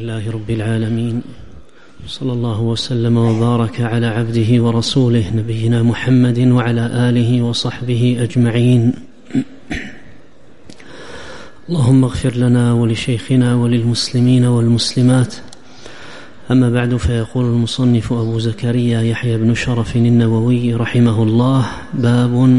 لله رب العالمين، صلى الله وسلم وبارك على عبده ورسوله نبينا محمد وعلى آله وصحبه أجمعين. اللهم اغفر لنا ولشيخنا وللمسلمين والمسلمات. أما بعد، فيقول المصنف أبو زكريا يحيى بن شرف النووي رحمه الله: باب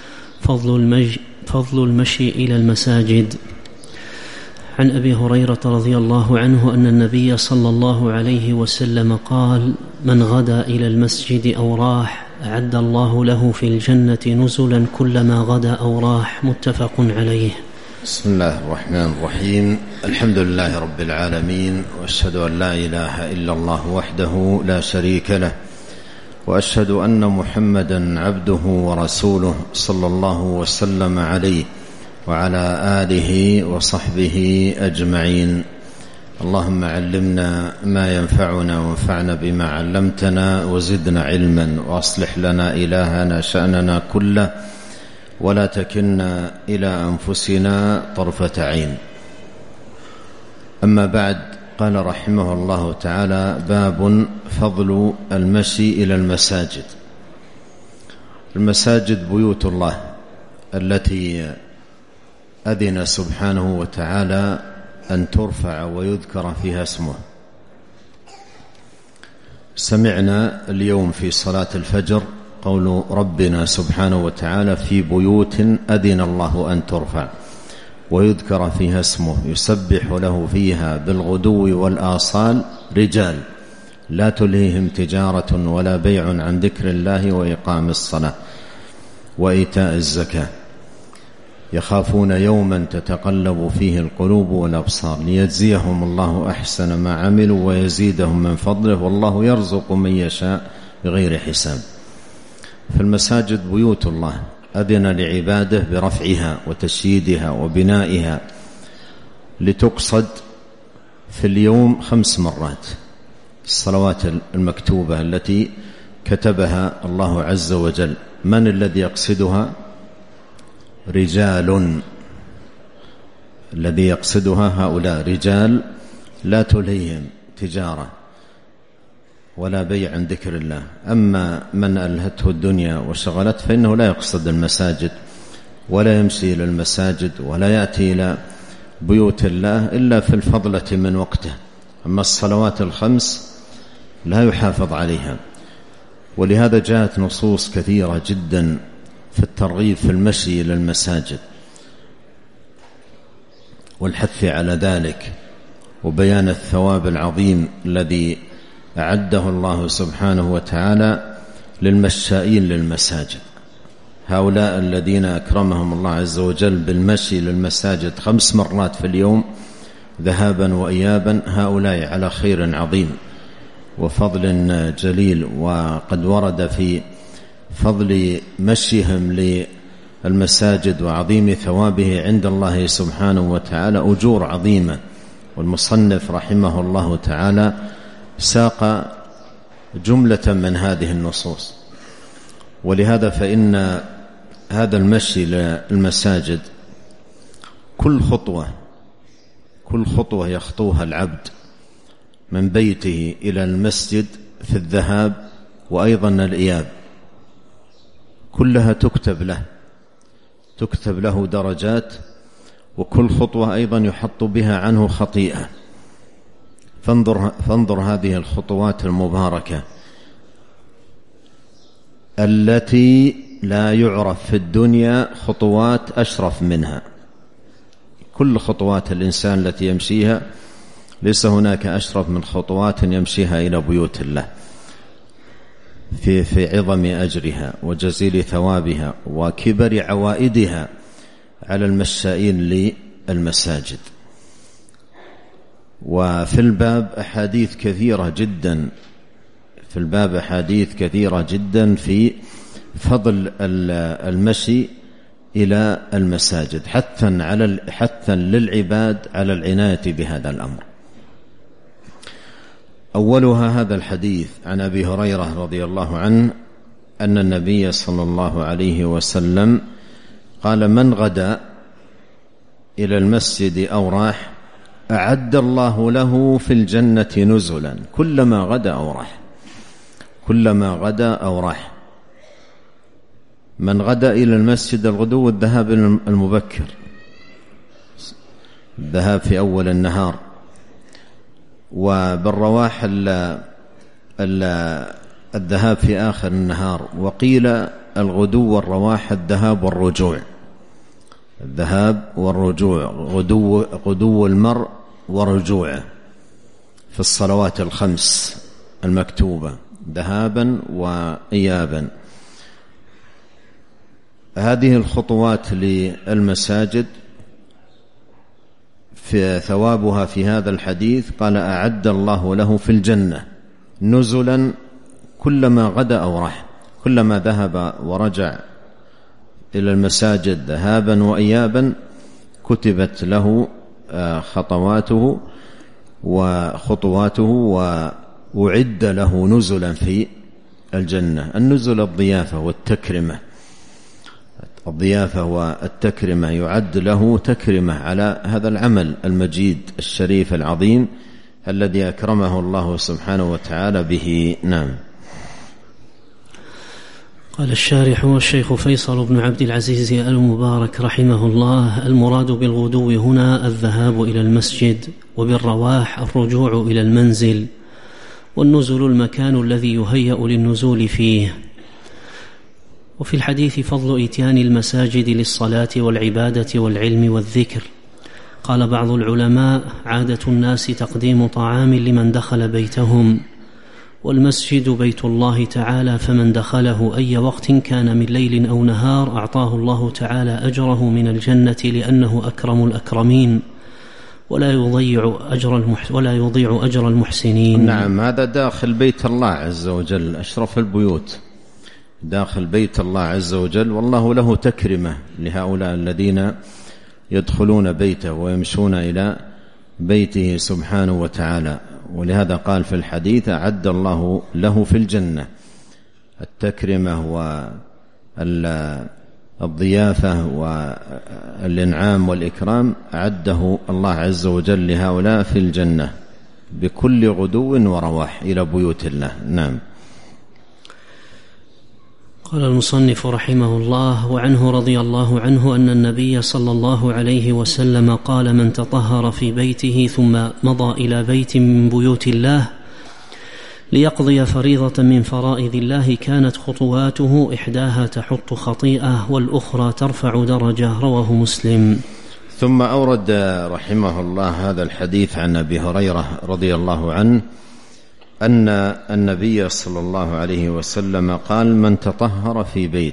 فضل المشي إلى المساجد. عن أبي هريرة رضي الله عنه أن النبي صلى الله عليه وسلم قال: من غدا إلى المسجد أو راح أعد الله له في الجنة نزلا كلما غدا أو راح. متفق عليه. بسم الله الرحمن الرحيم. الحمد لله رب العالمين، وأشهد أن لا إله إلا الله وحده لا شريك له، وأشهد أن محمدا عبده ورسوله صلى الله وسلم عليه وعلى آله وصحبه أجمعين. اللهم علمنا ما ينفعنا وانفعنا بما علمتنا وزدنا علما، وأصلح لنا إلهنا شأننا كله، ولا تكلنا إلى أنفسنا طرفة عين. أما بعد، قال رحمه الله تعالى: باب فضل المشي إلى المساجد. المساجد بيوت الله التي أذن سبحانه وتعالى أن ترفع ويذكر فيها اسمه. سمعنا اليوم في صلاة الفجر قول ربنا سبحانه وتعالى: في بيوت أذن الله أن ترفع ويذكر فيها اسمه يسبح له فيها بالغدو والآصال رجال لا تلهيهم تجارة ولا بيع عن ذكر الله وإقام الصلاة وإيتاء الزكاة يخافون يوما تتقلب فيه القلوب والأبصار ليجزيهم الله أحسن ما عملوا ويزيدهم من فضله والله يرزق من يشاء بغير حساب. فالمساجد بيوت الله أذن لعباده برفعها وتشييدها وبنائها، لتقصد في اليوم 5 مرات الصلوات المكتوبة التي كتبها الله عز وجل. من الذي يقصدها؟ رجال. الذي يقصدها هؤلاء رجال لا تلهيهم تجارة ولا بيع عن ذكر الله. أما من ألهته الدنيا وشغلت فإنه لا يقصد المساجد ولا يمشي إلى المساجد ولا يأتي إلى بيوت الله إلا في الفضلة من وقته. أما الصلوات ال5 لا يحافظ عليها، ولهذا جاءت نصوص كثيرة جدا في الترغيب في المشي إلى المساجد والحث على ذلك وبيان الثواب العظيم الذي أعده الله سبحانه وتعالى للمشائين للمساجد. هؤلاء الذين أكرمهم الله عز وجل بالمشي للمساجد 5 مرات في اليوم ذهابا وإيابا، هؤلاء على خير عظيم وفضل جليل. وقد ورد في فضل مشيهم للمساجد وعظيم ثوابه عند الله سبحانه وتعالى أجور عظيمة. والمصنف رحمه الله تعالى ساق جملة من هذه النصوص، ولهذا فإن هذا المشي للمساجد كل خطوة يخطوها العبد من بيته إلى المسجد في الذهاب وأيضا الإياب كلها تكتب له درجات، وكل خطوة أيضا يحط بها عنه خطيئة. فانظر هذه الخطوات المباركة التي لا يعرف في الدنيا خطوات أشرف منها. كل خطوات الإنسان التي يمشيها ليس هناك أشرف من خطوات يمشيها إلى بيوت الله في عظم أجرها وجزيل ثوابها وكبر عوائدها على المشائين للمساجد. وفي الباب أحاديث كثيرة جدا في فضل المشي إلى المساجد، حثا للعباد على العناية بهذا الأمر. أولها هذا الحديث عن أبي هريرة رضي الله عنه أن النبي صلى الله عليه وسلم قال: من غدا إلى المسجد أو راح أعد الله له في الجنة نزلا كلما غدا أو راح، كلما غدا أو راح. من غدا إلى المسجد الغدو الذهاب المبكر، الذهاب في أول النهار، وبالرواح الذهاب في آخر النهار. وقيل الغدو والرواح الذهاب والرجوع، الذهاب والرجوع، غدو المرء ورجوعه في الصلوات الخمس المكتوبة ذهابا وإيابا. هذه الخطوات للمساجد في ثوابها في هذا الحديث قال أعد الله له في الجنة نزلا كلما غدا أو راح، كلما ذهب ورجع إلى المساجد ذهابا وإيابا كتبت له خطواته وخطواته وأعد له نزلا في الجنة. النزل الضيافة والتكرمة، الضيافة والتكرمة، يعد له تكرمة على هذا العمل المجيد الشريف العظيم الذي أكرمه الله سبحانه وتعالى به. نعم. قال الشارح والشيخ فيصل بن عبد العزيز المبارك رحمه الله: المراد بالغدو هنا الذهاب إلى المسجد، وبالرواح الرجوع إلى المنزل، والنزل المكان الذي يهيأ للنزول فيه. وفي الحديث فضل إتيان المساجد للصلاة والعبادة والعلم والذكر. قال بعض العلماء: عادة الناس تقديم طعام لمن دخل بيتهم، والمسجد بيت الله تعالى، فمن دخله أي وقت كان من ليل أو نهار أعطاه الله تعالى أجره من الجنة، لأنه أكرم الأكرمين ولا يضيع أجر المحسنين. نعم، هذا داخل بيت الله عز وجل، أشرف البيوت داخل بيت الله عز وجل، والله له تكرمة لهؤلاء الذين يدخلون بيته ويمشون إلى بيته سبحانه وتعالى. ولهذا قال في الحديث: أعد الله له في الجنة. التكرمة والضيافة والإنعام والإكرام أعده الله عز وجل لهؤلاء في الجنة بكل غدو ورواح إلى بيوت الله. نعم. قال المصنف رحمه الله: وعنه رضي الله عنه أن النبي صلى الله عليه وسلم قال: من تطهر في بيته ثم مضى إلى بيت من بيوت الله ليقضي فريضة من فرائض الله كانت خطواته إحداها تحط خطيئة والأخرى ترفع درجة. رواه مسلم. ثم أورد رحمه الله هذا الحديث عن أبي هريرة رضي الله عنه أن النبي صلى الله عليه وسلم قال: من تطهر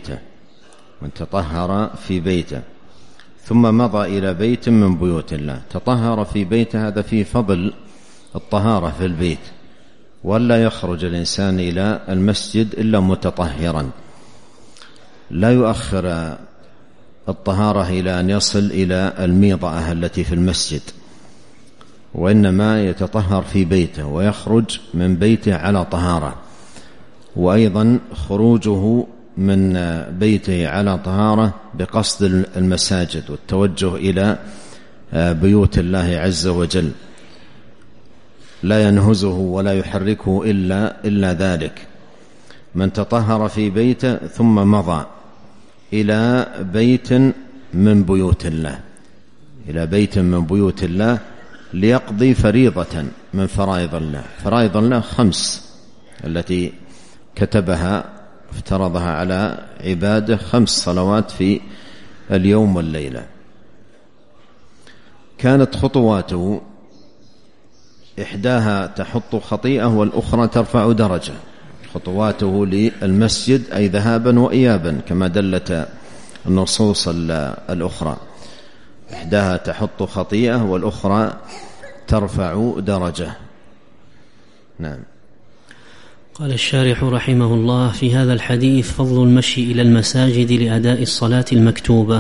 في بيته ثم مضى إلى بيت من بيوت الله. تطهر في بيته، هذا فيه فضل الطهارة في البيت، ولا يخرج الإنسان إلى المسجد إلا متطهرا، لا يؤخر الطهارة إلى أن يصل إلى الميضة التي في المسجد، وإنما يتطهر في بيته ويخرج من بيته على طهارة. وأيضا خروجه من بيته على طهارة بقصد المساجد والتوجه إلى بيوت الله عز وجل، لا ينهزه ولا يحركه إلا ذلك. من تطهر في بيته ثم مضى إلى بيت من بيوت الله، إلى بيت من بيوت الله ليقضي فريضة من فرائض الله. فرائض الله 5 التي كتبها افترضها على عباده، 5 صلوات في اليوم والليلة. كانت خطواته إحداها تحط خطيئة والأخرى ترفع درجة. خطواته للمسجد أي ذهابا وإيابا كما دلت النصوص الأخرى، إحداها تحط خطيئة والأخرى ترفع درجة. نعم. قال الشارح رحمه الله: في هذا الحديث فضل المشي إلى المساجد لأداء الصلاة المكتوبة.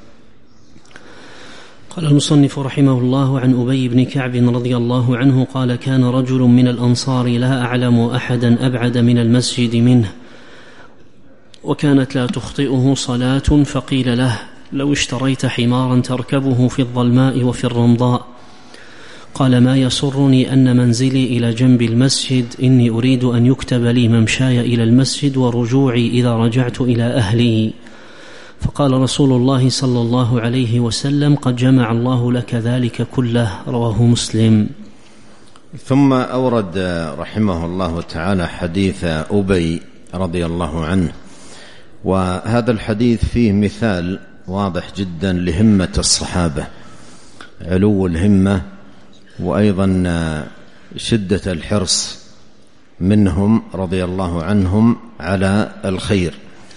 قال المصنف رحمه الله: عن أبي بن كعب رضي الله عنه قال: كان رجل من الأنصار لا أعلم أحدا أبعد من المسجد منه، وكانت لا تخطئه صلاة، فقيل له: لو اشتريت حمارا تركبه في الظلماء وفي الرمضاء قال: ما يسرني أن منزلي إلى جنب المسجد، إني أريد أن يكتب لي ممشاي إلى المسجد ورجوعي إذا رجعت إلى أهلي. فقال رسول الله صلى الله عليه وسلم: قد جمع الله لك ذلك كله. رواه مسلم. ثم أورد رحمه الله تعالى حديث أبي رضي الله عنه، وهذا الحديث فيه مثال واضح جدا لهمة الصحابة، علو الهمة وأيضا شدة الحرص منهم رضي الله عنهم على الخير.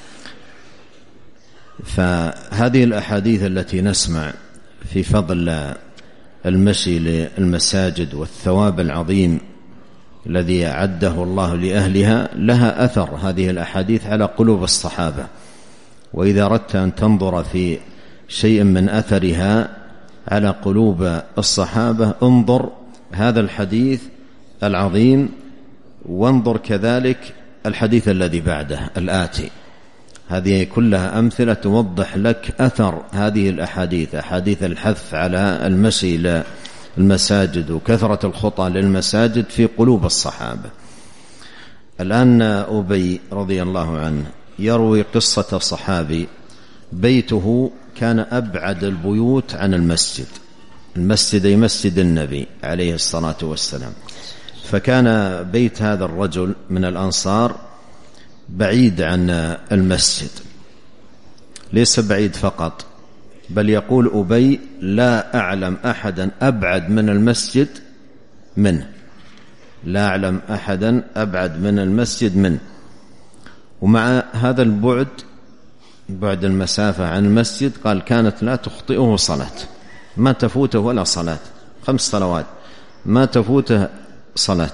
فهذه الأحاديث التي نسمع في فضل المشي للمساجد والثواب العظيم الذي أعده الله لأهلها لها أثر، هذه الأحاديث على قلوب الصحابة. وإذا أردت أن تنظر في شيء من أثرها على قلوب الصحابة انظر هذا الحديث العظيم، وانظر كذلك الحديث الذي بعده الآتي. هذه كلها أمثلة توضح لك أثر هذه الأحاديث، أحاديث الحث على المشي إلى المساجد وكثرة الخطى للمساجد في قلوب الصحابة. الآن أبي رضي الله عنه يروي قصة صحابي بيته كان أبعد البيوت عن المسجد، المسجد أي مسجد النبي عليه الصلاة والسلام. فكان بيت هذا الرجل من الأنصار بعيد عن المسجد، ليس بعيد فقط، بل يقول أبي: لا أعلم أحدا أبعد من المسجد منه، لا أعلم أحدا أبعد من المسجد منه. ومع هذا البعد، بعد المسافة عن المسجد، قال: كانت لا تخطئه صلاة، ما تفوته ولا صلاة، 5 صلوات ما تفوته صلاة.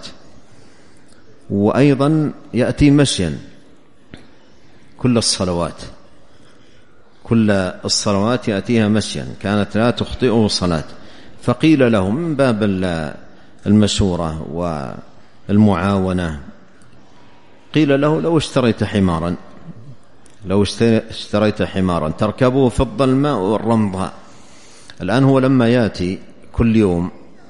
وأيضا يأتي مشيا كل الصلوات يأتيها مشيا، كانت لا تخطئه صلاة. فقيل له من باب المشورة والمعاونة، قيل له: لو اشتريت حمارا تركبه في الظلماء والرمضاء. الآن هو لما يأتي كل يوم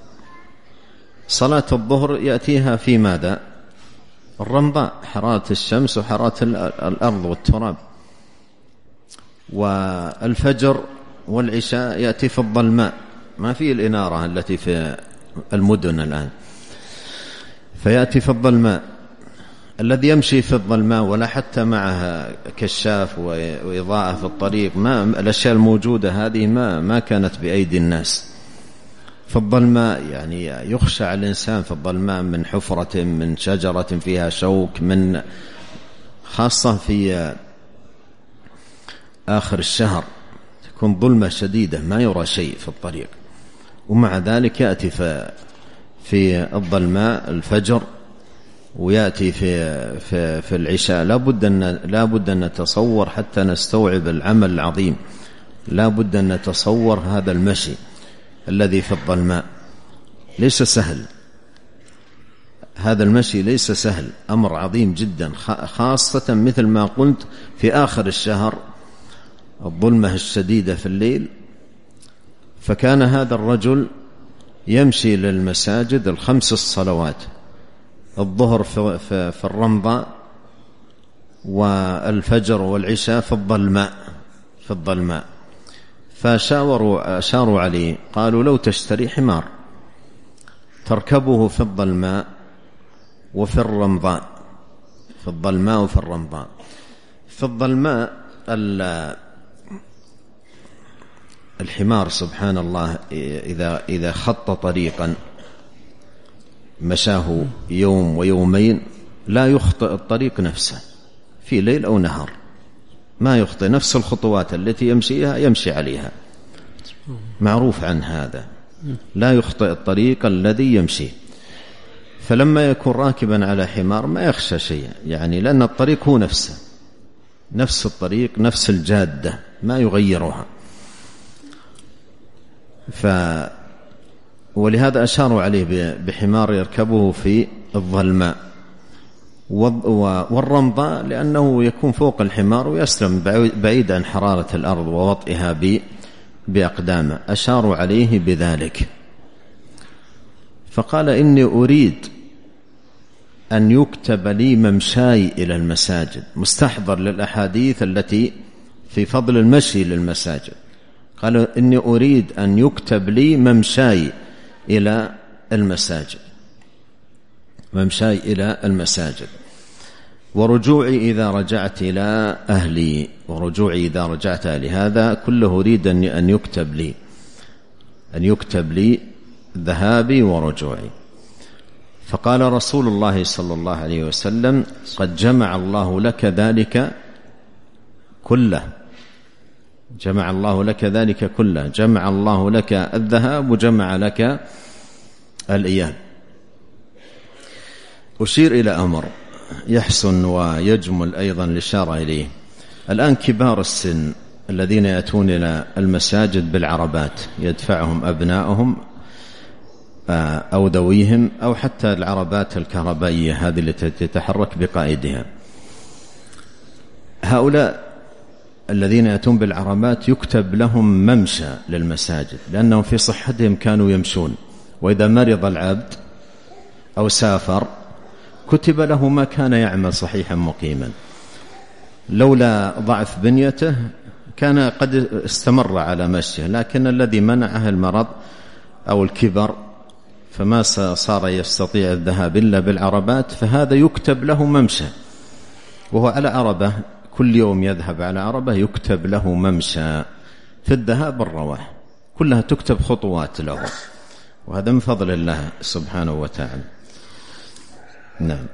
صلاة الظهر يأتيها في ماذا؟ الرمضاء، حرارة الشمس وحرارة الأرض والتراب. والفجر والعشاء يأتي في الظلماء، ما في الإنارة التي في المدن الآن، فيأتي في الظلماء. الذي يمشي في الظلماء ولا حتى معها كشاف وإضاءة في الطريق، ما الأشياء الموجودة هذه ما كانت بأيدي الناس. في الظلماء يعني يخشى على الإنسان في الظلماء من حفرة، من شجرة فيها شوك، من خاصة في آخر الشهر تكون ظلمة شديدة ما يرى شيء في الطريق. ومع ذلك يأتي في الظلماء الفجر، ويأتي في العشاء. لا بد أن نتصور حتى نستوعب العمل العظيم، لا بد أن نتصور هذا المشي الذي في الظلماء ليس سهل، هذا المشي ليس سهل، أمر عظيم جدا، خاصة مثل ما قلت في آخر الشهر الظلمة الشديدة في الليل. فكان هذا الرجل يمشي للمساجد 5 الصلوات، الظهر في الرمضاء، والفجر والعشاء في الظلماء. فأشاروا عليه، قالوا: لو تشتري حمار تركبه في الظلماء وفي الرمضاء، في الظلماء وفي الرمضاء. في الظلماء الحمار سبحان الله إذا خط طريقا مشاه يوم ويومين لا يخطئ الطريق نفسه، في ليل أو نهار ما يخطئ، نفس الخطوات التي يمشي عليها، معروف عن هذا، لا يخطئ الطريق الذي يمشي. فلما يكون راكبا على حمار ما يخشى شيء، يعني لأن الطريق هو نفس الطريق، نفس الجادة، ما يغيرها. ولهذا أشاروا عليه بحمار يركبه في الظلماء والرمضاء، لأنه يكون فوق الحمار ويسلم بعيد عن حرارة الأرض ووطئها بأقدامه. أشاروا عليه بذلك. فقال إني أريد أن يكتب لي ممشاي إلى المساجد، مستحضر للأحاديث التي في فضل المشي للمساجد. قال إني أريد أن يكتب لي ممشاي إلى المساجد، ممشاي إلى المساجد، ورجوعي إذا رجعت إلى أهلي، ورجوعي إذا رجعت أهلي. هذا كله أريد أن يكتب لي، أن يكتب لي ذهابي ورجوعي. فقال رسول الله صلى الله عليه وسلم: قد جمع الله لك ذلك كله، جمع الله لك ذلك كله، جمع الله لك الذهاب وجمع لك الإياب. أشير إلى أمر يحسن ويجمل أيضا الإشارة إليه. الآن كبار السن الذين يأتون إلى المساجد بالعربات يدفعهم أبنائهم أو ذويهم، أو حتى العربات الكهربائية هذه التي تتحرك بقائدها، هؤلاء الذين يأتون بالعربات يكتب لهم ممشى للمساجد، لأنهم في صحتهم كانوا يمشون، وإذا مرض العبد أو سافر كتب له ما كان يعمل صحيحا مقيما. لولا ضعف بنيته كان قد استمر على مشيه، لكن الذي منعه المرض أو الكبر فما صار يستطيع الذهاب إلا بالعربات، فهذا يكتب له ممشى، وهو على عربة كل يوم يذهب على عربة، يكتب له ممشى في الذهاب والرواح، كلها تكتب خطوات له، وهذا من فضل الله سبحانه وتعالى. نعم.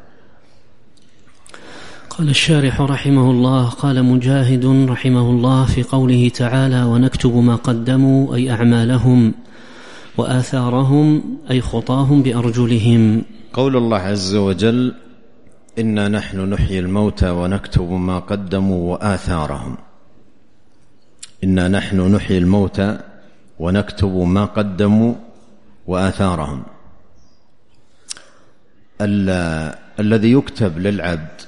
قال الشارح رحمه الله: قال مجاهد رحمه الله في قوله تعالى: ونكتب ما قدموا، أي أعمالهم، وآثارهم أي خطاهم بأرجلهم. قول الله عز وجل: إنا نحن نحيي الموتى ونكتب ما قدموا وآثارهم. إنا نحن نحيي الموتى ونكتب ما قدموا وآثارهم. الذي يكتب للعبد،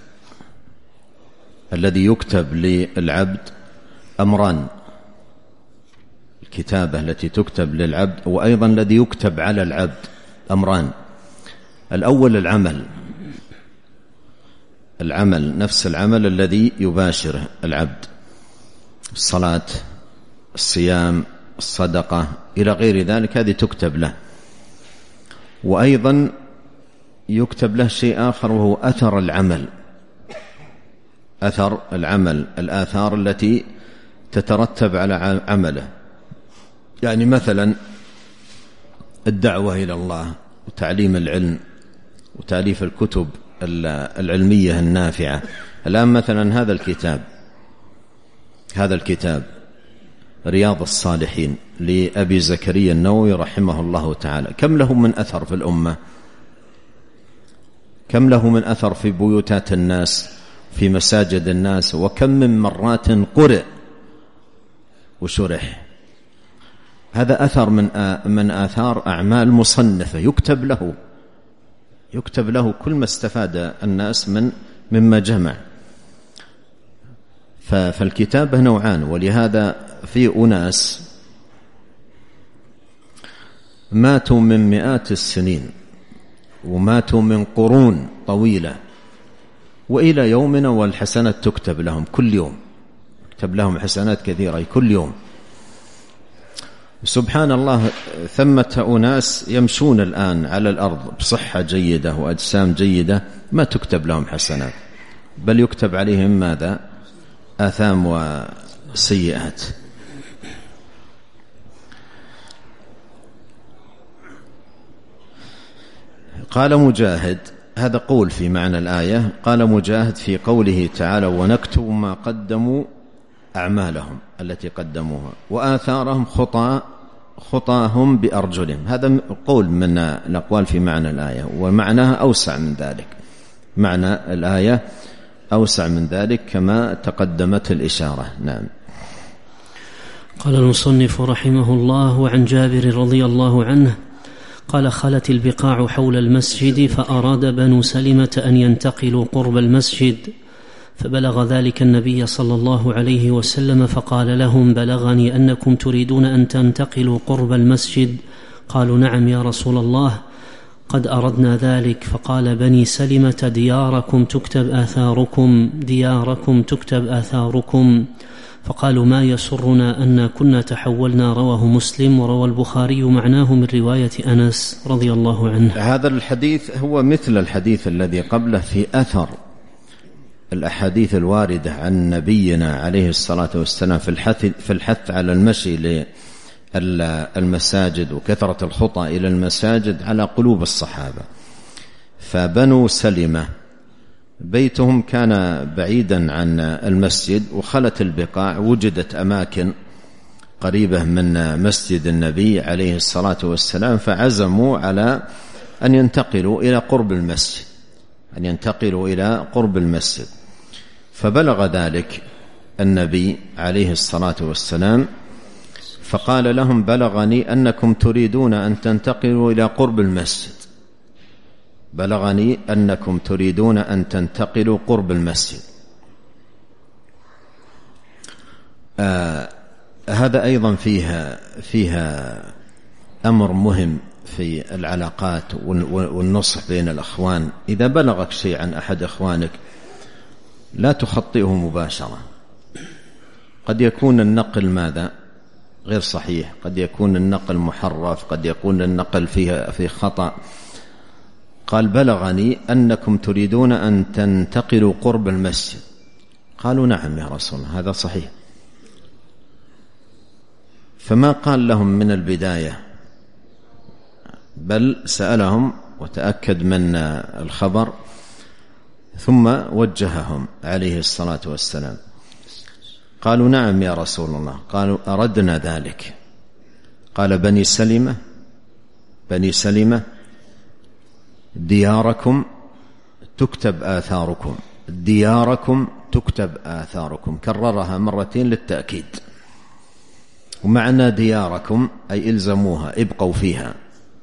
الذي يكتب للعبد أمران: الكتابة التي تكتب للعبد، وأيضا الذي يكتب على العبد أمران. الأول العمل، نفس العمل الذي يباشره العبد، الصلاة، الصيام، الصدقة إلى غير ذلك، هذه تكتب له. وأيضا يكتب له شيء آخر، وهو أثر العمل، أثر العمل، الآثار التي تترتب على عمله. يعني مثلا الدعوة إلى الله، وتعليم العلم، وتأليف الكتب العلمية النافعة. الآن مثلا هذا الكتاب رياض الصالحين لأبي زكريا النووي رحمه الله تعالى، كم له من أثر في الأمة، كم له من أثر في بيوتات الناس، في مساجد الناس، وكم من مرات قرئ وشرح. هذا أثر من آثار أعمال مصنفة، يكتب له كل ما استفاد الناس مما جمع. فالكتابة نوعان، ولهذا في أناس ماتوا من مئات السنين، وماتوا من قرون طويلة، وإلى يومنا والحسنات تكتب لهم كل يوم، يكتب لهم حسنات كثيرة كل يوم. سبحان الله، ثمة أناس يمشون الآن على الأرض بصحة جيدة وأجسام جيدة، ما تكتب لهم حسنات، بل يكتب عليهم ماذا؟ آثام وسيئات. قال مجاهد، هذا قول في معنى الآية، قال مجاهد في قوله تعالى: ونكتب ما قدموا، أعمالهم التي قدموها، وآثارهم خطاهم بأرجلهم. هذا قول من الأقوال في معنى الآية، ومعناها أوسع من ذلك، معنى الآية أوسع من ذلك كما تقدمت الإشارة. نعم. قال المصنف رحمه الله: وعن جابر رضي الله عنه قال: خلت البقاع حول المسجد، فأراد بنو سلمة أن ينتقلوا قرب المسجد، فبلغ ذلك النبي صلى الله عليه وسلم، فقال لهم: بلغني أنكم تريدون أن تنتقلوا قرب المسجد. قالوا: نعم يا رسول الله. قد أردنا ذلك. فقال بني سلمة دياركم تكتب آثاركم، دياركم تكتب آثاركم. فقالوا ما يسرنا أن كنا تحولنا. رواه مسلم وروى البخاري معناه من رواية أنس رضي الله عنه. هذا الحديث هو مثل الحديث الذي قبله في أثر الأحاديث الواردة عن نبينا عليه الصلاة والسلام في الحث على المشي للمساجد وكثرة الخطى إلى المساجد على قلوب الصحابة. فبنو سلمة بيتهم كان بعيدا عن المسجد، وخلت البقاع وجدت أماكن قريبة من مسجد النبي عليه الصلاة والسلام، فعزموا على أن ينتقلوا إلى قرب المسجد، فبلغ ذلك النبي عليه الصلاة والسلام فقال لهم بلغني أنكم تريدون أن تنتقلوا إلى قرب المسجد، بلغني أنكم تريدون أن تنتقلوا قرب المسجد. هذا أيضا فيها أمر مهم في العلاقات والنصح بين الأخوان. إذا بلغك شيء عن أحد أخوانك لا تخطئه مباشرة، قد يكون النقل ماذا غير صحيح، قد يكون النقل محرف، قد يكون النقل في خطأ. قال بلغني أنكم تريدون أن تنتقلوا قرب المسجد. قالوا نعم يا رسول الله، هذا صحيح. فما قال لهم من البداية، بل سألهم وتأكد من الخبر ثم وجههم عليه الصلاة والسلام. قالوا نعم يا رسول الله. قالوا أردنا ذلك. قال بني سلمة دياركم تكتب آثاركم، دياركم تكتب آثاركم، كررها مرتين للتأكيد. ومعنى دياركم أي إلزموها، ابقوا فيها.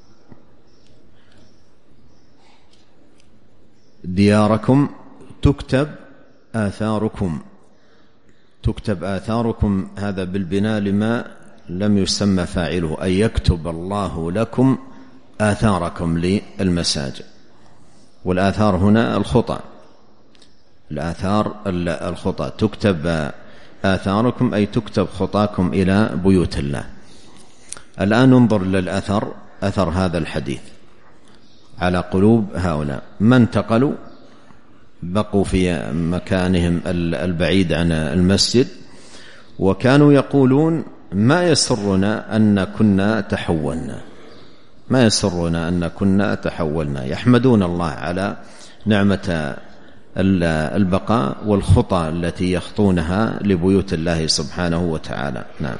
دياركم تكتب آثاركم، تكتب آثاركم، هذا بالبناء لما لم يسمى فاعله، أي يكتب الله لكم آثاركم للمساجد. والآثار هنا الخطى، الآثار الخطى، تكتب آثاركم أي تكتب خطاكم إلى بيوت الله. الآن ننظر للأثر، أثر هذا الحديث على قلوب هؤلاء. ما انتقلوا، بقوا في مكانهم البعيد عن المسجد، وكانوا يقولون ما يسرنا أن كنا تحولنا، ما يسرنا أن كنا تحولنا، يحمدون الله على نعمة البقاء والخطى التي يخطونها لبيوت الله سبحانه وتعالى. نعم.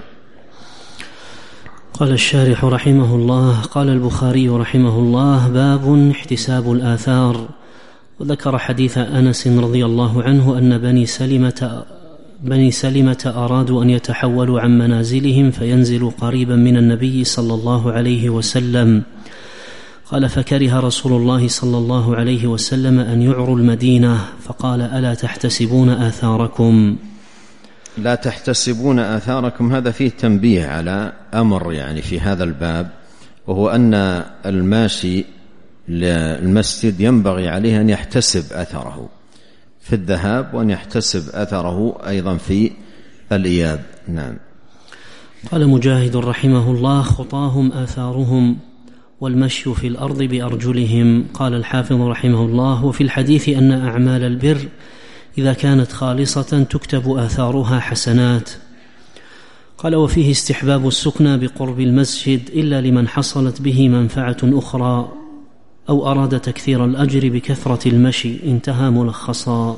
قال الشارح رحمه الله: قال البخاري رحمه الله: باب احتساب الآثار. وذكر حديث أنس رضي الله عنه أن بني سلمة أرادوا أن يتحولوا عن منازلهم فينزلوا قريبا من النبي صلى الله عليه وسلم. قال: فكره رسول الله صلى الله عليه وسلم أن يعروا المدينة، فقال: ألا تحتسبون آثاركم؟ لا تحتسبون آثاركم، هذا فيه تنبيه على أمر يعني في هذا الباب، وهو أن الماشي للمسجد ينبغي عليه أن يحتسب أثره في الذهاب، وأن يحتسب أثره أيضا في الإياب. نعم. قال مجاهد رحمه الله: خطاهم آثارهم، والمشي في الأرض بأرجلهم. قال الحافظ رحمه الله: وفي الحديث أن أعمال البر إذا كانت خالصة تكتب آثارها حسنات. قال: وفيه استحباب السكنى بقرب المسجد إلا لمن حصلت به منفعة أخرى أو أراد تكثير الأجر بكثرة المشي. انتهى ملخصا.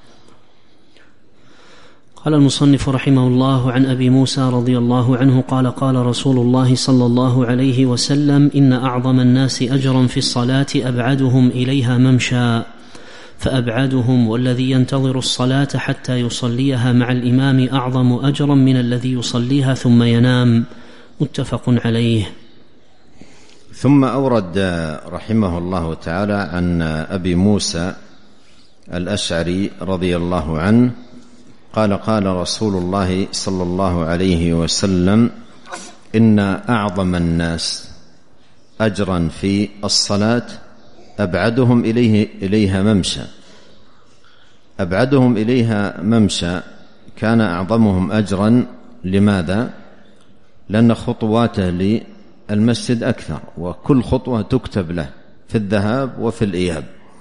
قال المصنف رحمه الله: عن أبي موسى رضي الله عنه قال: قال رسول الله صلى الله عليه وسلم: إن أعظم الناس أجرا في الصلاة أبعدهم إليها ممشى، فأبعدهم والذي ينتظر الصلاة حتى يصليها مع الإمام أعظم أجرا من الذي يصليها ثم ينام. متفق عليه. ثم أورد رحمه الله تعالى عن أبي موسى الأشعري رضي الله عنه قال: قال رسول الله صلى الله عليه وسلم: إن أعظم الناس أجرا في الصلاة أبعدهم إليها ممشى. أبعدهم إليها ممشى كان أعظمهم أجرا. لماذا؟ لأن خطواته للمسجد أكثر، وكل خطوة تكتب له في الذهاب وفي الإياب.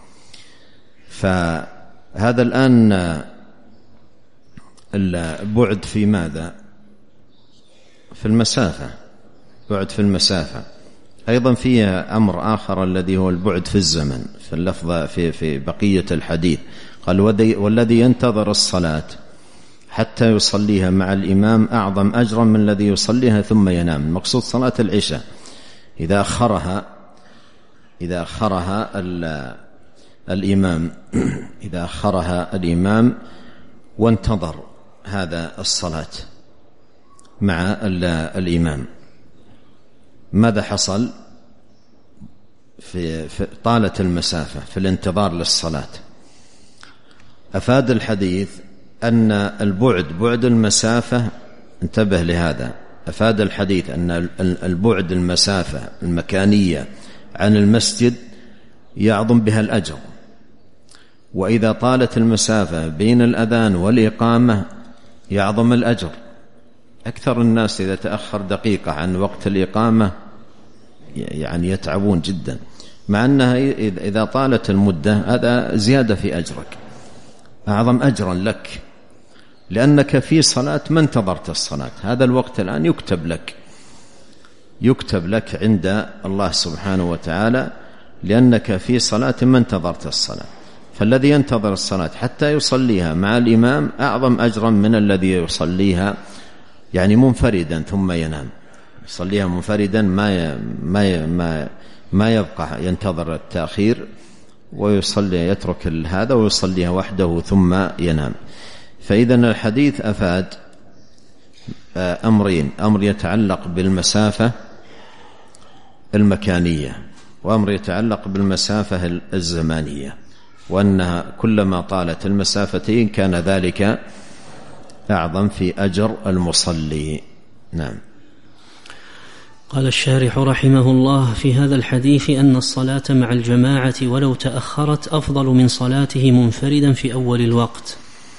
فهذا الآن البعد في ماذا؟ في المسافة، بعد في المسافة. أيضا فيه أمر آخر الذي هو البعد في الزمن. في اللفظة في بقية الحديث قال: والذي ينتظر الصلاة حتى يصليها مع الإمام أعظم أجرا من الذي يصليها ثم ينام. المقصود صلاة العشاء إذا أخرها الإمام إذا أخرها الإمام وانتظر هذا الصلاة مع الإمام، ماذا حصل؟ في طالت المسافة في الانتظار للصلاة. أفاد الحديث أن بعد المسافة، انتبه لهذا، أفاد الحديث أن البعد المسافة المكانية عن المسجد يعظم بها الأجر. وإذا طالت المسافة بين الأذان والإقامة يعظم الأجر. أكثر الناس إذا تأخر دقيقة عن وقت الإقامة يعني يتعبون جدا، مع أنها إذا طالت المدة هذا زيادة في أجرك، أعظم أجرا لك، لأنك في صلاة ما انتظرت الصلاة. هذا الوقت الآن يكتب لك عند الله سبحانه وتعالى، لأنك في صلاة ما انتظرت الصلاة. فالذي ينتظر الصلاة حتى يصليها مع الإمام أعظم أجرا من الذي يصليها يعني منفردا ثم ينام. يصليها منفردا ما يبقى ينتظر التأخير ويصلي، يترك هذا ويصليها وحده ثم ينام. فإذا الحديث أفاد أمرين: أمر يتعلق بالمسافة المكانية، وأمر يتعلق بالمسافة الزمانية، وأنها كلما طالت المسافتين كان ذلك أعظم في أجر المصلي. نعم. قال الشارح رحمه الله: في هذا الحديث أن الصلاة مع الجماعة ولو تأخرت أفضل من صلاته منفردا في أول الوقت.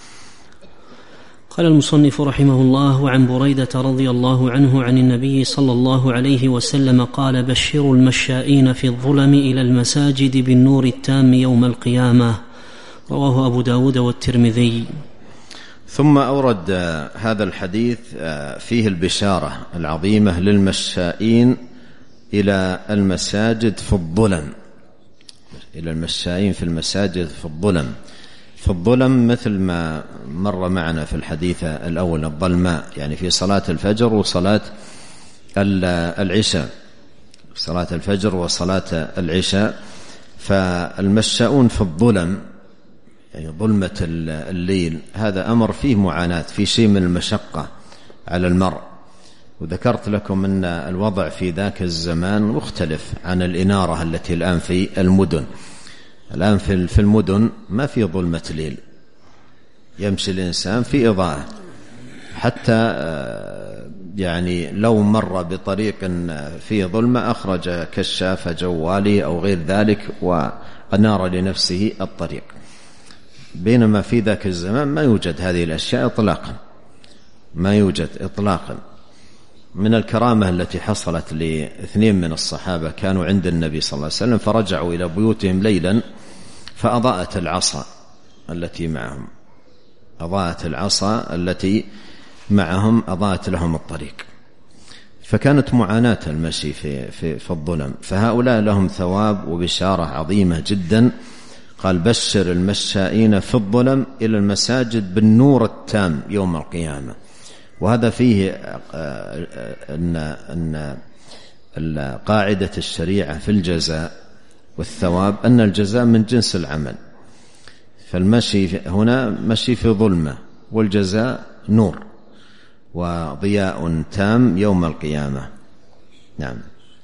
قال المصنف رحمه الله: وعن بريدة رضي الله عنه عن النبي صلى الله عليه وسلم قال: بشروا المشائين في الظلم إلى المساجد بالنور التام يوم القيامة. رواه أبو داود والترمذي. ثم أورد هذا الحديث فيه البشارة العظيمة للمشائين إلى المساجد في الظلم، إلى المشائين في المساجد في الظلم. في الظلم مثل ما مر معنا في الحديث الأول، الظلماء يعني في صلاة الفجر وصلاة العشاء، صلاة الفجر وصلاة العشاء. فالمشاؤون في الظلم يعني ظلمة الليل، هذا أمر فيه معاناة، فيه شيء من المشقة على المرء. وذكرت لكم أن الوضع في ذاك الزمان مختلف عن الإنارة التي الآن في المدن. الآن في المدن ما في ظلمة ليل، يمشي الإنسان في إضاءة، حتى يعني لو مر بطريق فيه ظلمة أخرج كشاف جوالي أو غير ذلك وأنار لنفسه الطريق. بينما في ذاك الزمان ما يوجد هذه الأشياء إطلاقا، ما يوجد إطلاقا. من الكرامة التي حصلت لاثنين من الصحابة كانوا عند النبي صلى الله عليه وسلم، فرجعوا إلى بيوتهم ليلا فأضاءت العصا التي معهم، أضاءت العصا التي معهم أضاءت لهم الطريق. فكانت معاناة المشي في الظلم. فهؤلاء لهم ثواب وبشارة عظيمة جدا. قال: بشر المشائين في الظلم إلى المساجد بالنور التام يوم القيامة. وهذا فيه أن قاعدة الشريعة في الجزاء والثواب أن الجزاء من جنس العمل. فالمشي هنا مشي في ظلمة، والجزاء نور وضياء تام يوم القيامة. نعم.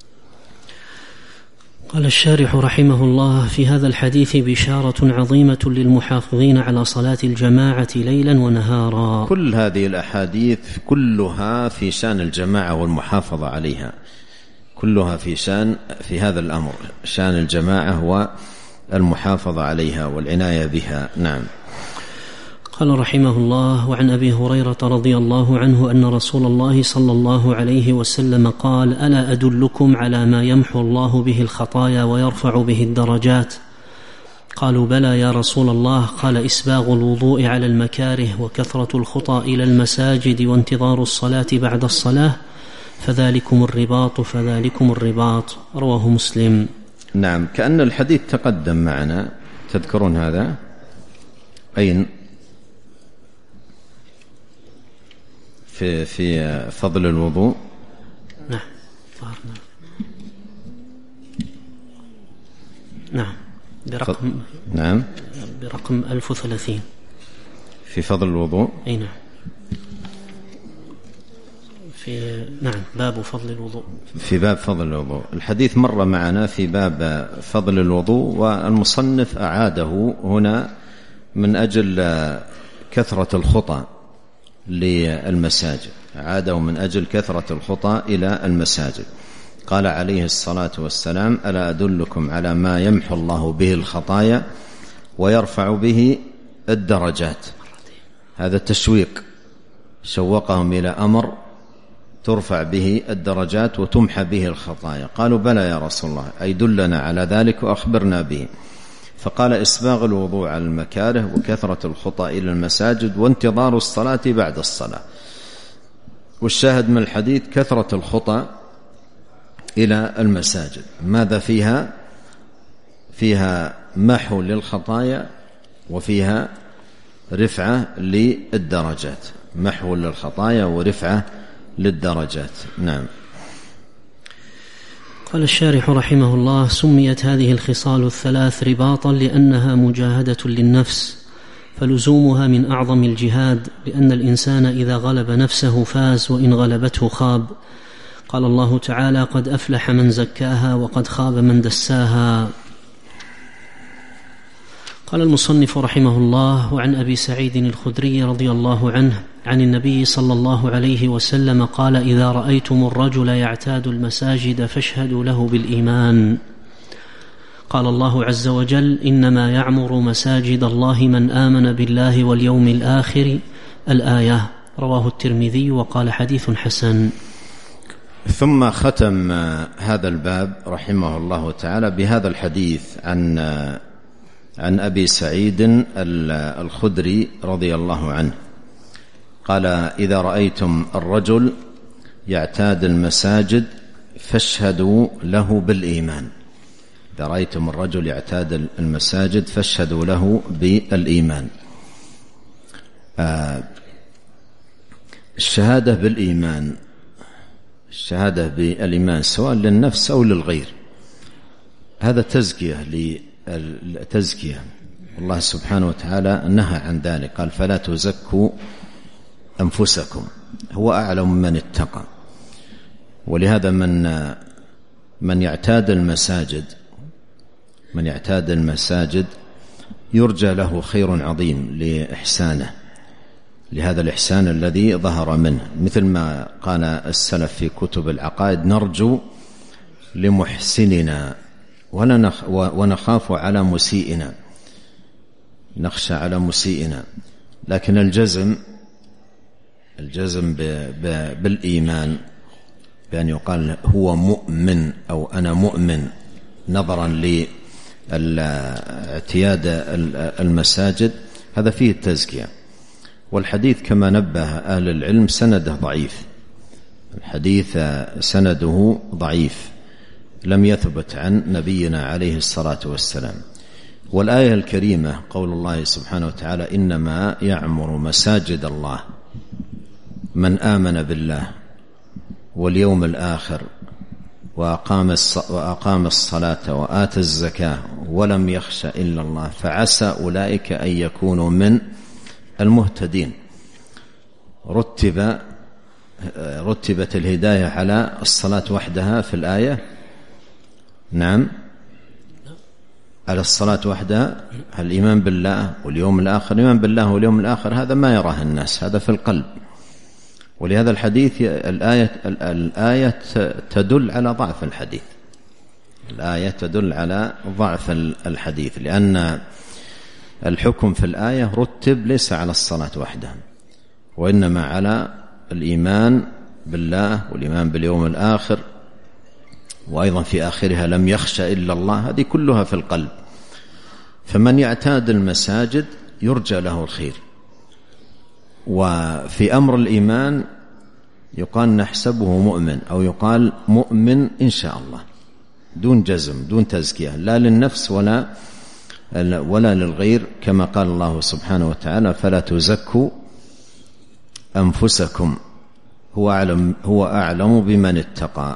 قال الشارح رحمه الله: في هذا الحديث بشارة عظيمة للمحافظين على صلاة الجماعة ليلا ونهارا. كل هذه الأحاديث كلها في شأن الجماعة والمحافظة عليها، كلها في هذا الأمر، شأن الجماعة والمحافظة عليها والعناية بها. نعم. قال رحمه الله: وعن أبي هريرة رضي الله عنه أن رسول الله صلى الله عليه وسلم قال: ألا أدلكم على ما يمحو الله به الخطايا ويرفع به الدرجات؟ قالوا: بلى يا رسول الله. قال: إسباغ الوضوء على المكاره، وكثرة الخطى إلى المساجد، وانتظار الصلاة بعد الصلاة، فذلكم الرباط. رواه مسلم. نعم. كأن الحديث تقدم معنا، تذكرون هذا؟ أين؟ في فضل الوضوء. نعم برقم 1030 في فضل الوضوء. أي نعم. باب فضل الوضوء. في باب فضل الوضوء. الحديث مر معنا في باب فضل الوضوء، والمصنف أعاده هنا من أجل كثرة الخطى للمساجد، عاده من أجل كثرة الخطى إلى المساجد. قال عليه الصلاة والسلام: ألا أدلكم على ما يمحو الله به الخطايا ويرفع به الدرجات. هذا التشويق، شوقهم إلى أمر ترفع به الدرجات وتمحى به الخطايا. قالوا: بلى يا رسول الله، أي دلنا على ذلك وأخبرنا به. فقال: إسباغ الوضوء على المكاره، وكثرة الخطى إلى المساجد، وانتظار الصلاة بعد الصلاة. والشاهد من الحديث كثرة الخطى إلى المساجد. ماذا فيها؟ فيها محو للخطايا، وفيها رفعة للدرجات. محو للخطايا ورفعة للدرجات. نعم. قال الشارح رحمه الله: سميت هذه الخصال الثلاث رباطا لأنها مجاهدة للنفس، فلزومها من أعظم الجهاد، لأن الإنسان إذا غلب نفسه فاز، وإن غلبته خاب. قال الله تعالى: قد أفلح من زكاها وقد خاب من دساها. قال المصنف رحمه الله: وعن أبي سعيد الخدري رضي الله عنه عن النبي صلى الله عليه وسلم قال: إذا رأيتم الرجل يعتاد المساجد فاشهدوا له بالإيمان. قال الله عز وجل: إنما يعمر مساجد الله من آمن بالله واليوم الآخر. الآية. رواه الترمذي وقال: حديث حسن. ثم ختم هذا الباب رحمه الله تعالى بهذا الحديث عن أبي سعيد الخدري رضي الله عنه قال: إذا رأيتم الرجل يعتاد المساجد فاشهدوا له بالإيمان. إذا رأيتم الرجل يعتاد المساجد فاشهدوا له بالإيمان. الشهادة بالإيمان، الشهادة بالإيمان سواء للنفس أو للغير، هذا تزكية. الله سبحانه وتعالى نهى عن ذلك، قال: فلا تزكوا أنفسكم، هو أعلم من اتقى. ولهذا من يعتاد المساجد يرجى له خير عظيم لإحسانه، لهذا الإحسان الذي ظهر منه، مثل ما قال السلف في كتب العقائد: نرجو لمحسننا ونخاف على مسيئنا، نخشى على مسيئنا. لكن الجزم بالإيمان بأن يقال هو مؤمن أو أنا مؤمن، نظرا لاعتياد المساجد، هذا فيه التزكية. والحديث كما نبه أهل العلم سنده ضعيف، الحديث سنده ضعيف، لم يثبت عن نبينا عليه الصلاة والسلام. والآية الكريمة قول الله سبحانه وتعالى: إنما يعمر مساجد الله من آمن بالله واليوم الآخر وأقام الصلاة وآتى الزكاة ولم يخش إلا الله فعسى أولئك أن يكونوا من المهتدين. رتبت الهداية على الصلاة وحدها في الآية. نعم، على الصلاة وحدها. الإيمان بالله واليوم الآخر، الإيمان بالله واليوم الآخر هذا ما يراه الناس، هذا في القلب. ولهذا الحديث الآية تدل على ضعف الحديث. الآية تدل على ضعف الحديث، لأن الحكم في الآية رتب ليس على الصلاة وحدها، وإنما على الإيمان بالله والإيمان باليوم الآخر، وأيضا في آخرها لم يخش إلا الله. هذه كلها في القلب. فمن يعتاد المساجد يرجى له الخير. وفي أمر الإيمان يقال نحسبه مؤمن، أو يقال مؤمن إن شاء الله، دون جزم، دون تزكية، لا للنفس ولا للغير، كما قال الله سبحانه وتعالى: فلا تزكوا أنفسكم هو أعلم بمن اتقى.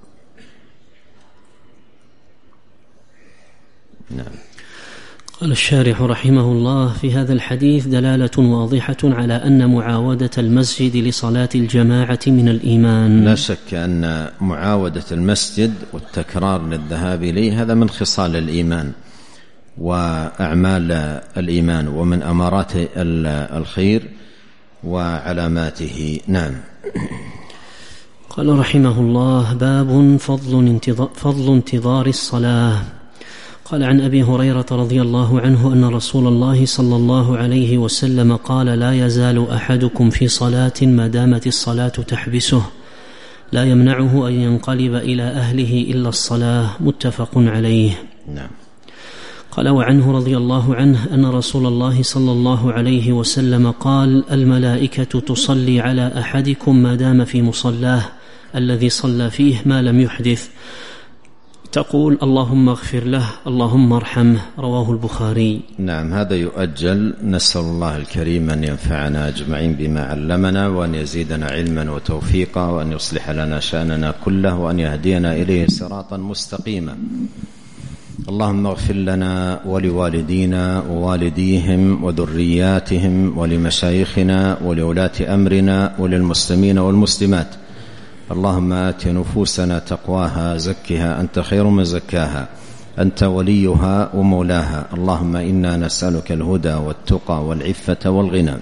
نعم. قال الشارح رحمه الله: في هذا الحديث دلالة واضحة على أن معاودة المسجد لصلاة الجماعة من الإيمان. لا شك أن معاودة المسجد والتكرار للذهاب إليه هذا من خصال الإيمان وأعمال الإيمان، ومن أمارات الخير وعلاماته. نعم. قال رحمه الله: باب فضل انتظار الصلاة. قال عن أبي هريرة رضي الله عنه أن رسول الله صلى الله عليه وسلم قال: لا يزال أحدكم في صلاة ما دامت الصلاة تحبسه، لا يمنعه أن ينقلب إلى أهله إلا الصلاة. متفق عليه. نعم. قال وعنه رضي الله عنه أن رسول الله صلى الله عليه وسلم قال: الملائكة تصلي على أحدكم ما دام في مصلاه الذي صلى فيه ما لم يحدث، تقول: اللهم اغفر له، اللهم ارحمه. رواه البخاري. نعم. هذا يؤجل. نسأل الله الكريم أن ينفعنا أجمعين بما علمنا، وأن يزيدنا علما وتوفيقا، وأن يصلح لنا شأننا كله، وأن يهدينا إليه صراطا مستقيما. اللهم اغفر لنا ولوالدينا ووالديهم وذرياتهم ولمشايخنا ولولاة أمرنا وللمسلمين والمسلمات. اللهم آت نفوسنا تقواها، زكها أنت خير من زكاها، أنت وليها ومولاها. اللهم إنا نسألك الهدى والتقى والعفة والغنى.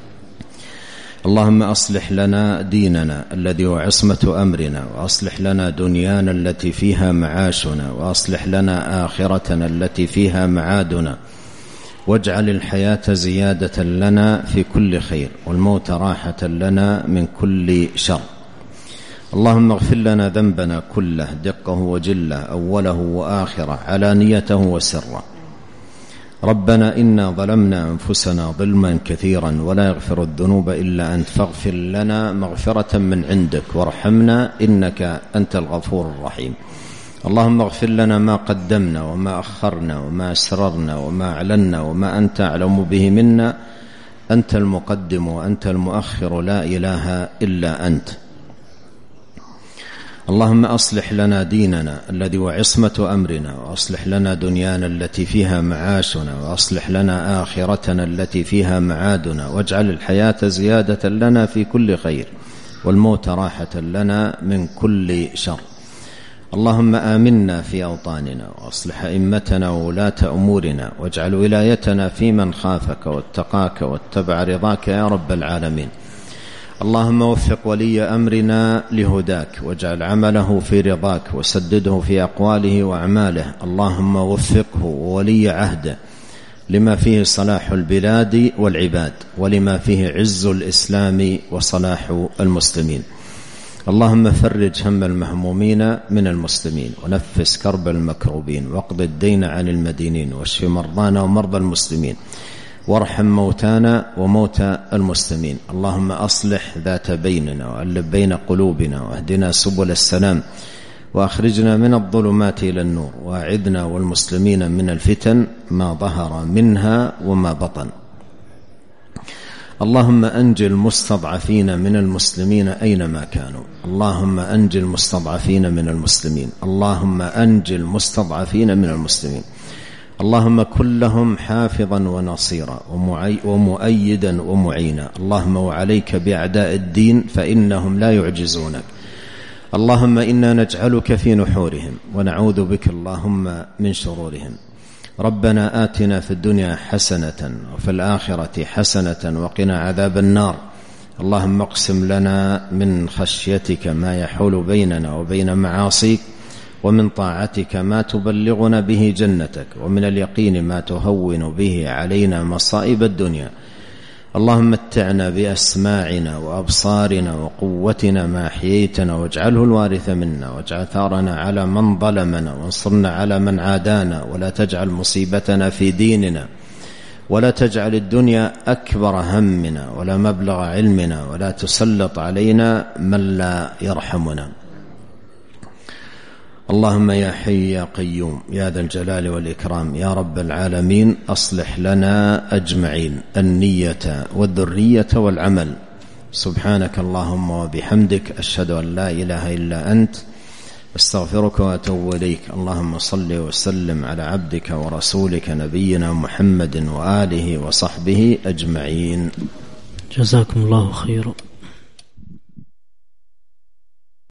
اللهم أصلح لنا ديننا الذي هو عصمة أمرنا، وأصلح لنا دنيانا التي فيها معاشنا، وأصلح لنا آخرتنا التي فيها معادنا، واجعل الحياة زيادة لنا في كل خير، والموت راحة لنا من كل شر. اللهم اغفر لنا ذنبنا كله، دقه وجله، أوله وآخره، علانيته وسره. ربنا إنا ظلمنا أنفسنا ظلما كثيرا ولا يغفر الذنوب إلا أنت، فاغفر لنا مغفرة من عندك وارحمنا إنك أنت الغفور الرحيم. اللهم اغفر لنا ما قدمنا وما أخرنا وما أسررنا وما أعلنا وما أنت أعلم به منا، أنت المقدم وأنت المؤخر، لا إله إلا أنت. اللهم أصلح لنا ديننا الذي هو عصمة أمرنا، وأصلح لنا دنيانا التي فيها معاشنا، وأصلح لنا آخرتنا التي فيها معادنا، واجعل الحياة زيادة لنا في كل خير، والموت راحة لنا من كل شر. اللهم آمنا في أوطاننا، وأصلح أئمتنا وولاة أمورنا، واجعل ولايتنا في من خافك واتقاك واتبع رضاك يا رب العالمين. اللهم وفق ولي أمرنا لهداك، واجعل عمله في رضاك، وسدده في أقواله وأعماله. اللهم وفقه وولي عهده لما فيه صلاح البلاد والعباد، ولما فيه عز الإسلام وصلاح المسلمين. اللهم فرج هم المهمومين من المسلمين، ونفس كرب المكروبين، واقض الدين عن المدينين، واشف مرضانا ومرضى المسلمين، وارحم موتانا وموتى المسلمين. اللهم أصلح ذات بيننا، وألف بين قلوبنا، واهدنا سبل السلام، وأخرجنا من الظلمات إلى النور، وأعذنا والمسلمين من الفتن ما ظهر منها وما بطن. اللهم أنجِ المستضعفين من المسلمين أينما كانوا. اللهم أنجِ المستضعفين من المسلمين. اللهم أنجِ المستضعفين من المسلمين. اللهم كن لهم حافظا ونصيرا ومؤيدا ومعينا. اللهم وعليك بأعداء الدين فإنهم لا يعجزونك. اللهم إنا نجعلك في نحورهم، ونعوذ بك اللهم من شرورهم. ربنا آتنا في الدنيا حسنة وفي الآخرة حسنة وقنا عذاب النار. اللهم اقسم لنا من خشيتك ما يحول بيننا وبين معاصيك، ومن طاعتك ما تبلغنا به جنتك، ومن اليقين ما تهون به علينا مصائب الدنيا. اللهم متعنا بأسماعنا وأبصارنا وقوتنا ما أحييتنا، واجعله الوارث منا، واجعل ثارنا على من ظلمنا، وانصرنا على من عادانا، ولا تجعل مصيبتنا في ديننا، ولا تجعل الدنيا أكبر همنا ولا مبلغ علمنا، ولا تسلط علينا من لا يرحمنا. اللهم يا حي يا قيوم يا ذا الجلال والإكرام يا رب العالمين، أصلح لنا أجمعين النية والذرية والعمل. سبحانك اللهم وبحمدك، أشهد أن لا إله إلا أنت، استغفرك وأتوب إليك. اللهم صل وسلم على عبدك ورسولك نبينا محمد وآله وصحبه أجمعين. جزاكم الله خيرا.